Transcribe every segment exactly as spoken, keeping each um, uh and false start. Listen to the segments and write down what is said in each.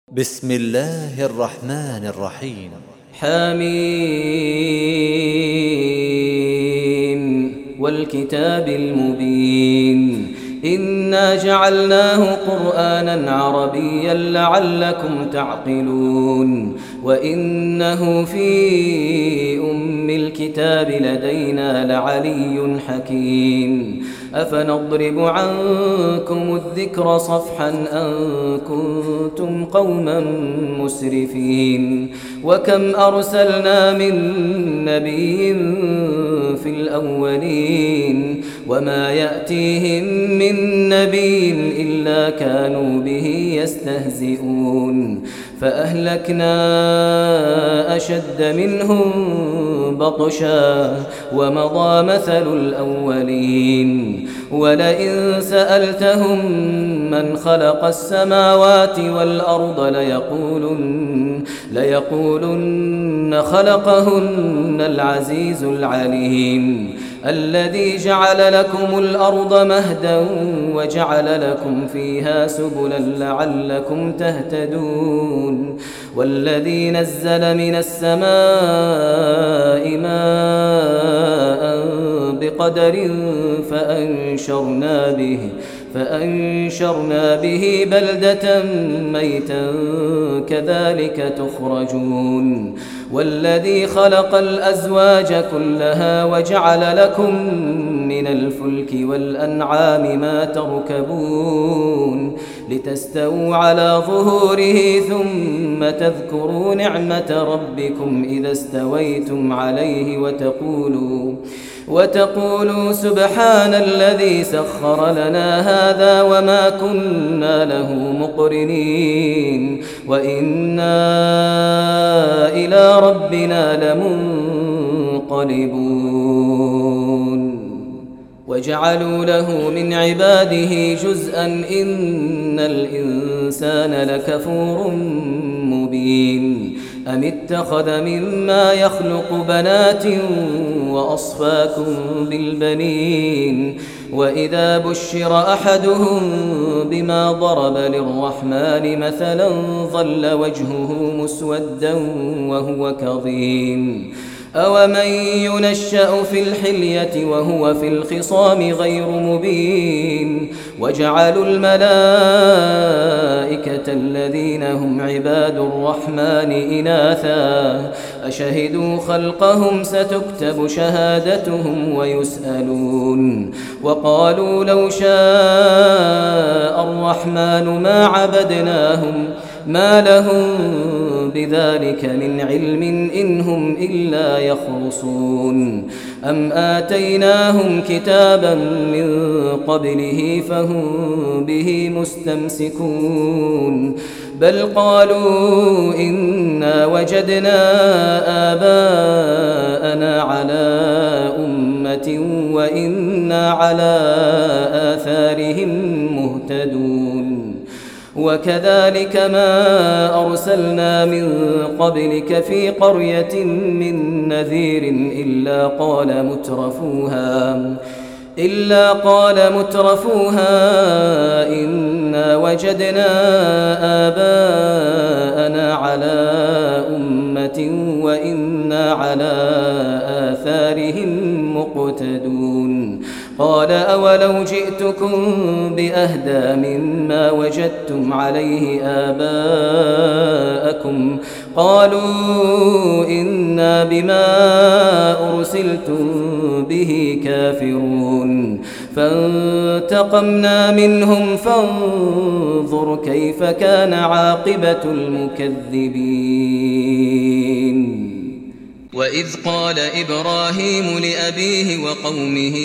بسم الله الرحمن الرحيم. حميم والكتاب المبين إنا جعلناه قرآنا عربيا لعلكم تعقلون وإنه في أم الكتاب لدينا لعلي حكيم أفنضرب عنكم الذكر صفحا أن كنتم قوما مسرفين وكم أرسلنا من نبي في الأولين وما يأتيهم من نبي إلا كانوا به يستهزئون فأهلكنا أشد منهم بطشا ومضى مثل الأولين ولئن سألتهم من خلق السماوات والأرض ليقولن, ليقولن خلقهن العزيز العليم الذي جعل لكم الأرض مهدا وجعل لكم فيها سبلا لعلكم تهتدون والذي نزل من السماء ماء بقدر فأنشرنا به فأنشرنا به بلدة ميتا كذلك تخرجون والذي خلق الأزواج كلها وجعل لكم من الفلك والأنعام ما تركبون لتستووا على ظهوره ثم تذكروا نعمة ربكم إذا استويتم عليه وتقولوا وتقولوا سبحان الذي سخر لنا هذا وما كنا له مقرنين وإنا إلى ربنا لمنقلبون وجعلوا له من عباده جزءا إن الإنسان لكفور مبين أم اتخذ مما يخلق بنات وأصفاكم بالبنين وإذا بشر أحدهم بما ضرب للرحمن مثلا ظل وجهه مسودا وهو كظيم أومن ينشأ في الحلية وهو في الخصام غير مبين وجعلوا الملائكة الذين هم عباد الرحمن إناثا أشهدوا خلقهم ستكتب شهادتهم ويسألون وقالوا لو شاء الرحمن ما عبدناهم ما لهم بذلك من علم إن هم إلا يخرصون أم آتيناهم كتابا من قبله فهم به مستمسكون بل قالوا إنا وجدنا آباءنا على أمة وإنا على آثارهم مهتدون وكذلك ما أرسلنا من قبلك في قرية من نذير إلا قال مترفوها إلا قال مترفوها إنا وجدنا آباءنا على أمة وإنا على آثارهم مقتدون قال أولو جئتكم بأهدى مما وجدتم عليه آباءكم قالوا إنا بما أرسلتم به كافرون فانتقمنا منهم فانظر كيف كان عاقبة المكذبين وإذ قال إبراهيم لأبيه وقومه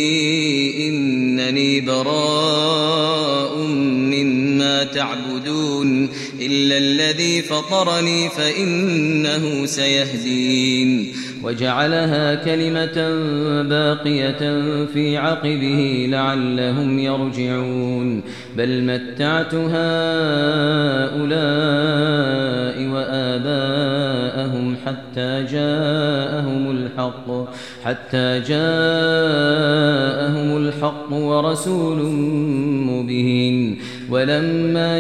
إنني براء مما تعبدون إلا الذي فطرني فإنه سيهدين وجعلها كلمة باقية في عقبه لعلهم يرجعون بل متعت هؤلاء وآباءهم حتى جاءهم الحق حتى جاءهم الحق ورسول مبين ولما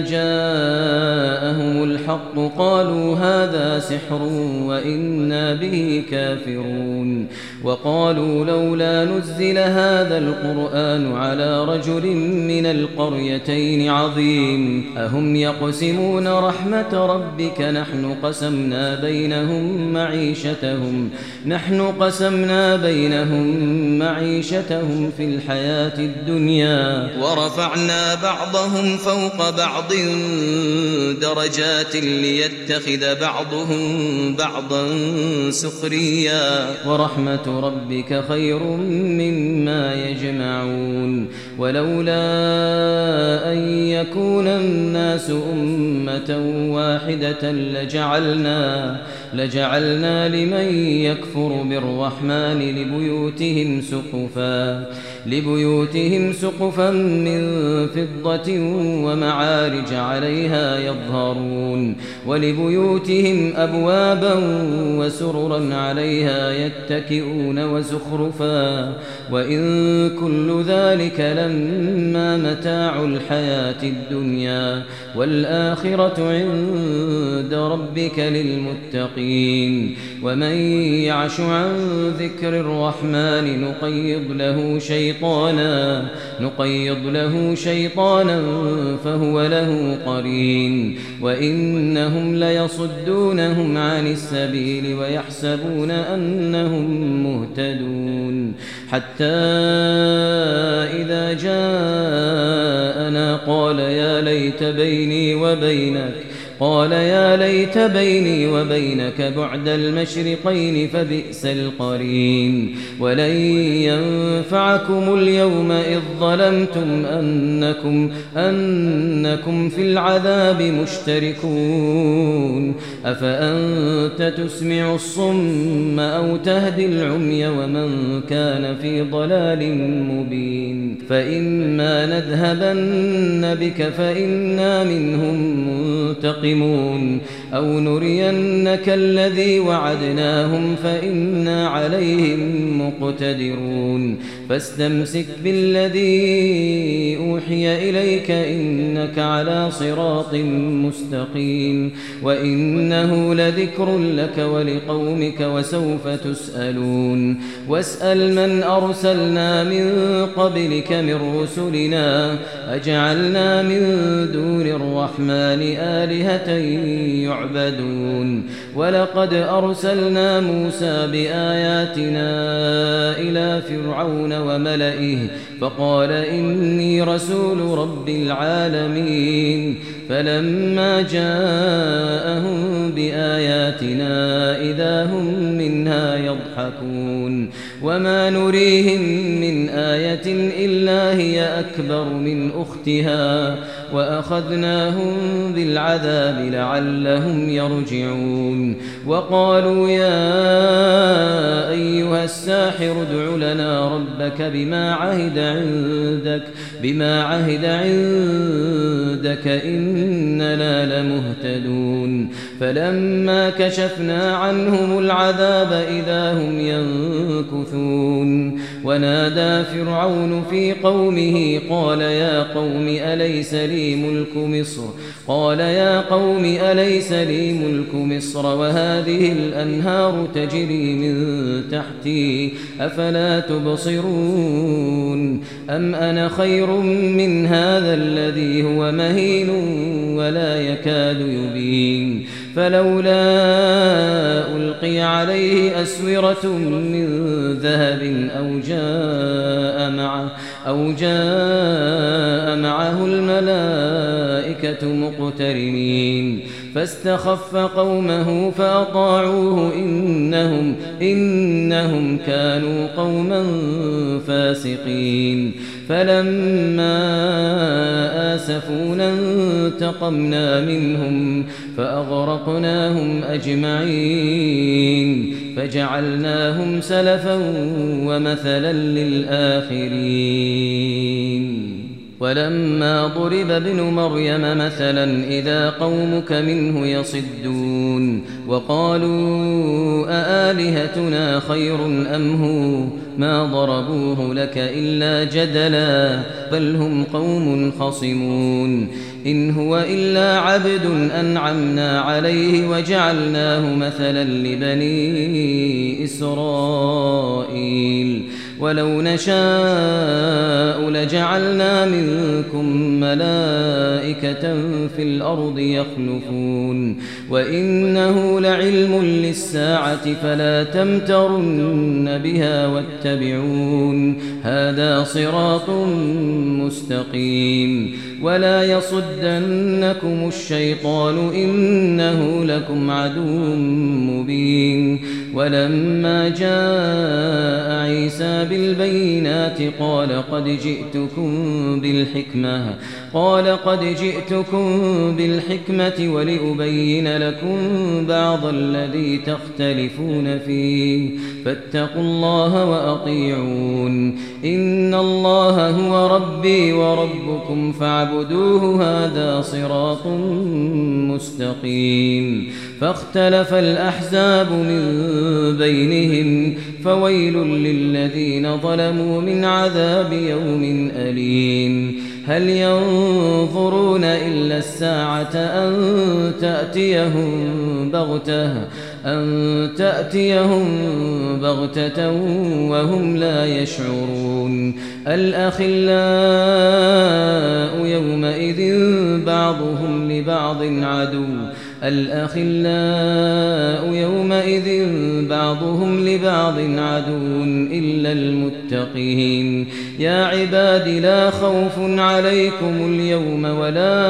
جاءهم الحق قالوا هذا سحر وإنا به كافرون وقالوا لولا نزل هذا القرآن على رجل من القريتين عظيم أهم يقسمون رحمة ربك نحن قسمنا بينهم معيشتهم نحن قسمنا بينهم معيشتهم في الحياة الدنيا ورفعنا بعضهم فوق بعض درجات ليتخذ بعضهم بعضا سخريا ورحمة ربك خير مما يجمعون ولولا أن يكون الناس أمة واحدة لجعلنا لجعلنا لمن يكفر بالرحمن لبيوتهم سقفا لبيوتهم سقفا من فضة ومعارج عليها يظهرون ولبيوتهم أبوابا وسررا عليها يتكئون وزخرفا وإن كل ذلك لما متاع الحياة الدنيا والآخرة عند ربك للمتقين ومن يعش عن ذكر الرحمن نقيض له شيطانا نقيض له شيطانا فهو له قرين وإنهم ليصدونهم عن السبيل ويحسبون أنهم مهتدون حتى إذا جاءنا قال يا ليت بيني وبينك قال يا ليت بيني وبينك بعد المشرقين فبئس القرين ولن ينفعكم اليوم إذ ظلمتم أنكم, أنكم في العذاب مشتركون أفأنت تسمع الصم أو تهدي العمي ومن كان في ضلال مبين فإما نذهبن بك فإنا منهم منتقمون أو نرينك الذي وعدناهم فإنا عليهم مقتدرون فاستمسك بالذي أوحي إليك إنك على صراط مستقيم وإنه لذكر لك ولقومك وسوف تسألون واسأل من أرسلنا من قبلك من رسلنا أجعلنا من دون الرحمن آلهة يعبدون ولقد أرسلنا موسى بآياتنا إلى فرعون وملئه فقال إني رسول رب العالمين فلما جاءهم بآياتنا إذا هم منها يضحكون وما نريهم من آية إلا هي أكبر من أختها وأخذناهم بالعذاب لعلهم يرجعون وقالوا يا أيها الساحر ادع لنا ربك بما عهد عندك بما عهد عندك إننا لمهتدون فلما كشفنا عنهم العذاب إذا هم ينكثون ونادى فرعون في قومه قال يا قوم أليس لي ملك مصر قال يا قوم أليس لي ملك مصر وهذه الأنهار تجري من تحتي أفلا تبصرون أم أنا خير من هذا الذي هو مهين ولا يكاد يبين فلولا ألقي عليه أسورة من ذهب أو جاء معه أو جاء معه الملائكة مقترنين فاستخف قومه فأطاعوه إنهم, إنهم كانوا قوما فاسقين فلما آسفونا انتقمنا منهم فأغرقناهم أجمعين فجعلناهم سلفا ومثلا للآخرين ولما ضرب ابن مريم مثلا إذا قومك منه يصدون وقالوا أآلهتنا خير أم هو ما ضربوه لك إلا جدلا بل هم قوم خصمون إن هو إلا عبد أنعمنا عليه وجعلناه مثلا لبني إسرائيل ولو نشاء لجعلنا منكم ملائكة في الأرض يخلفون وإنه لعلم للساعة فلا تمترن بها واتبعون هذا صراط مستقيم ولا يصدنكم الشيطان إنه لكم عدو مبين ولما جاء عيسى بالبينات قال قد جئتكم بالحكمة قال قد جئتكم بالحكمة ولأبين لكم بعض الذي تختلفون فيه فاتقوا الله وأطيعون إن الله هو ربي وربكم فاعبدوه هذا صراط مستقيم فاختلف الأحزاب من بينهم فويل للذين ظلموا من عذاب يوم أليم هل ينظرون إلا الساعة أن تأتيهم بغتة أن تأتيهم بغتة وهم لا يشعرون الأخلاء يومئذ بعضهم لبعض عدو الأخلاء يومئذ بعضهم لبعض عدو إلا المتقين يا عباد لا خوف عليكم اليوم ولا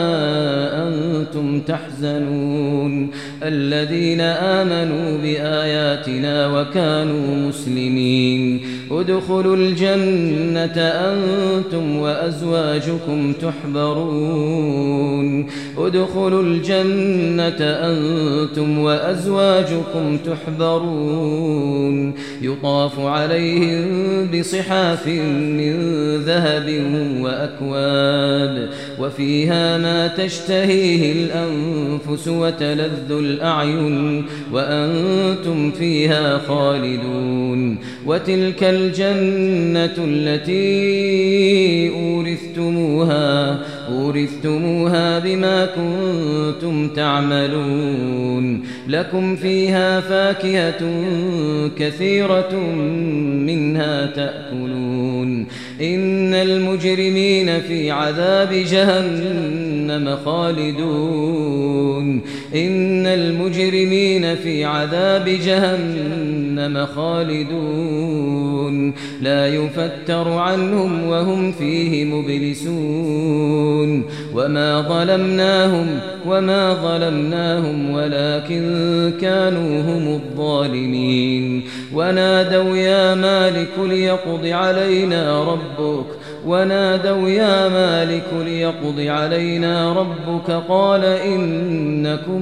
أنتم تحزنون الذين آمنوا بآياتنا وكانوا مسلمين ادخلوا الجنة أنتم وأزواجكم تحبرون ادخلوا الجنة أنتم وأزواجكم تحبرون يطاف عليهم بصحاف من ذهب وأكواب وفيها ما تشتهيه الأنفس وتلذ الأعين وأنتم فيها خالدون وتلك الجنة التي أورثتموها أورثتموها بما كنتم تعملون لكم فيها فاكهة كثيرة منها تأكلون إن المجرمين في عذاب جهنم خالدون إن المجرمين في عذاب جهنم خالدون لا يفتر عنهم وهم فيه مبلسون وما ظلمناهم وما ظلمناهم ولكن كانوا هم الظالمين ونادوا يا مالك ليقض علينا ربك ونادوا يا مالك ليقض علينا ربك قال إنكم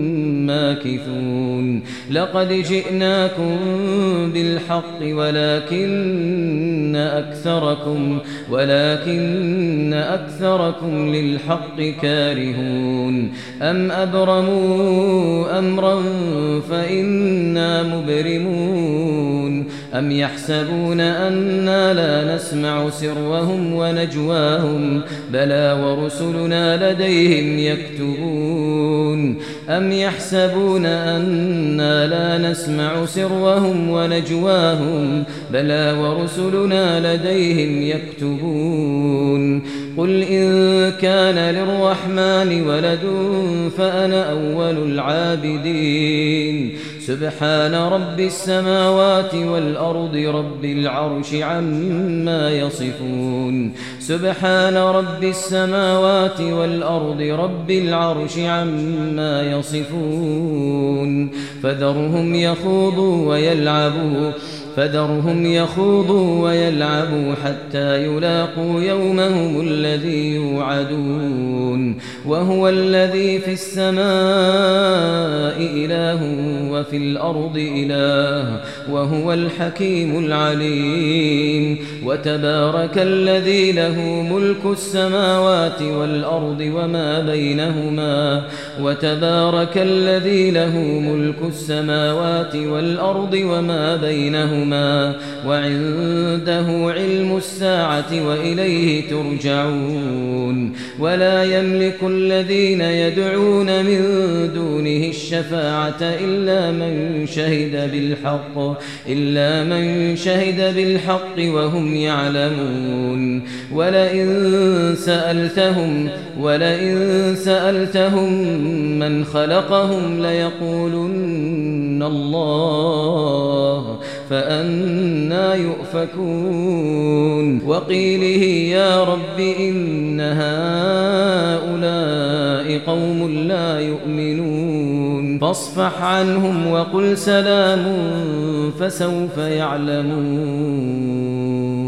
ماكثون لقد جئناكم بالحق ولكن أكثركم ولكن أكثركم للحق كارهون أم أبرموا أمرا فإنا مبرمون أم يحسبون أنا لا نسمع سرهم ونجواهم بلى ورسلنا لديهم يكتبون أم يحسبون أنا لا نسمع سرهم ونجواهم بلى ورسلنا لديهم يكتبون قل إن كان للرحمن ولد فأنا أول العابدين سبحان رب السماوات والأرض رب العرش عما يصفون سبحان رب السماوات والأرض رب العرش عما يصفون فذرهم يخوضوا ويلعبوا فذرهم يخوضوا ويلعبوا حتى يلاقوا يومهم الذي يوعدون وهو الذي في السماء إله وفي الأرض إله وهو الحكيم العليم وتبارك الذي له ملك السماوات والأرض وما بينهما وتبارك الذي له ملك السماوات والأرض وما بينهما وعنده علم الساعة وإليه ترجعون ولا يملك الذين يدعون من دونه الشفاعة إلا من شهد بالحق إلا من شهد بالحق وهم يعلمون ولئن سألتهم ولئن سألتهم من خلقهم ليقولن الله فأنى يؤفكون وقيله يا رب إن هؤلاء قوم لا يؤمنون فاصفح عنهم وقل سلام فسوف يعلمون.